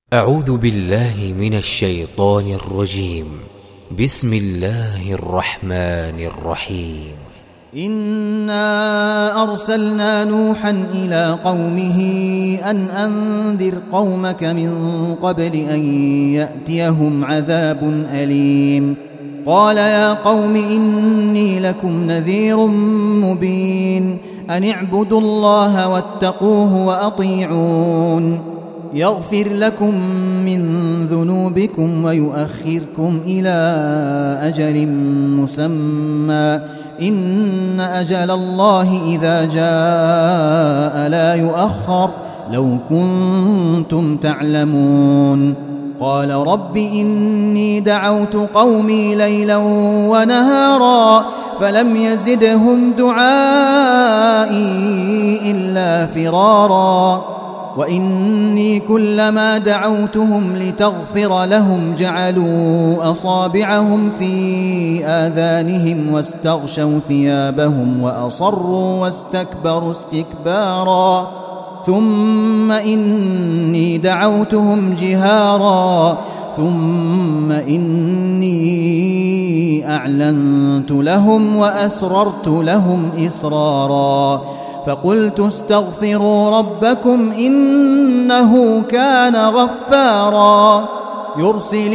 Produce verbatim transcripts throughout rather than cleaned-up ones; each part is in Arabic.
أعوذ بالله من الشيطان الرجيم. بسم الله الرحمن الرحيم. إنا أرسلنا نوحا إلى قومه أن أنذر قومك من قبل أن يأتيهم عذاب أليم. قال يا قوم إني لكم نذير مبين أن اعبدوا الله واتقوه وأطيعون يغفر لكم من ذنوبكم ويؤخركم إلى أجل مسمى إن أجل الله إذا جاء لا يؤخر لو كنتم تعلمون. قال رب إني دعوت قومي ليلا ونهارا فلم يزدهم دعائي إلا فرارا وإني كلما دعوتهم لتغفر لهم جعلوا أصابعهم في آذانهم واستغشوا ثيابهم وأصروا واستكبروا استكبارا ثم إني دعوتهم جهارا ثم إني أعلنت لهم وأسررت لهم إسرارا فقلت استغفروا ربكم إنه كان غفارا يرسل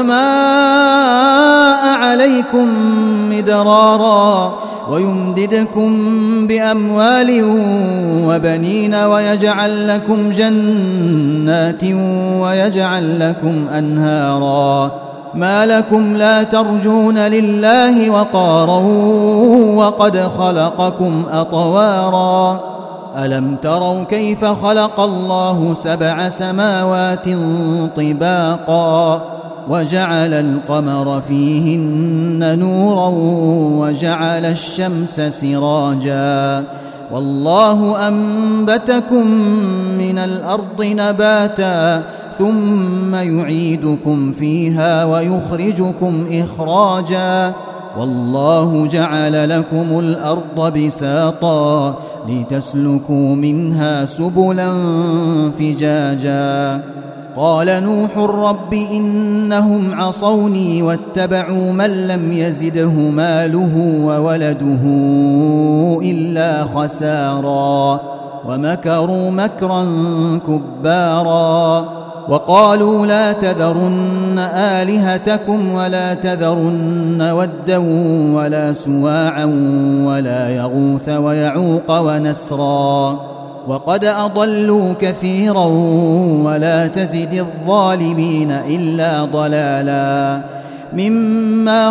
السماء عليكم مدرارا ويمددكم بأموال وبنين ويجعل لكم جنات ويجعل لكم أنهارا ما لكم لا ترجون لله وقارا وقد خلقكم أطوارا ألم تروا كيف خلق الله سبع سماوات طباقا وجعل القمر فيهن نورا وجعل الشمس سراجا والله أنبتكم من الأرض نباتا ثم يعيدكم فيها ويخرجكم إخراجا والله جعل لكم الأرض بساطا لتسلكوا منها سبلا فجاجا. قال نوح رب إنهم عصوني واتبعوا من لم يزده ماله وولده إلا خسارا ومكروا مكرا كبارا وقالوا لا تذرن آلهتكم ولا تذرن ودا ولا سواعا ولا يغوث ويعوق ونسرا وقد أضلوا كثيرا ولا تزد الظالمين إلا ضلالا مما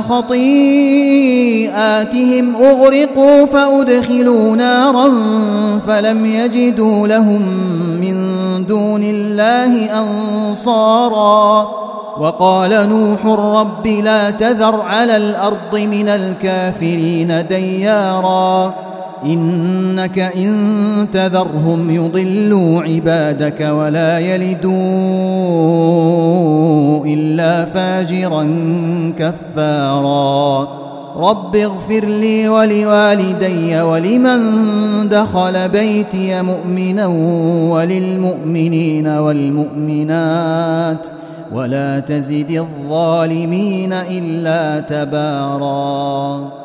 خطيئاتهم أغرقوا فأدخلوا نارا فلم يجدوا لهم من دون الله أنصارا وقال نوح رب لا تذر على الأرض من الكافرين ديارا إنك إن تذرهم يضلوا عبادك ولا يلدوا إلا فاجرا كفارا رب اغفر لي ولوالدي ولمن دخل بيتي مؤمنا وللمؤمنين والمؤمنات ولا تزد الظالمين إلا تبارا.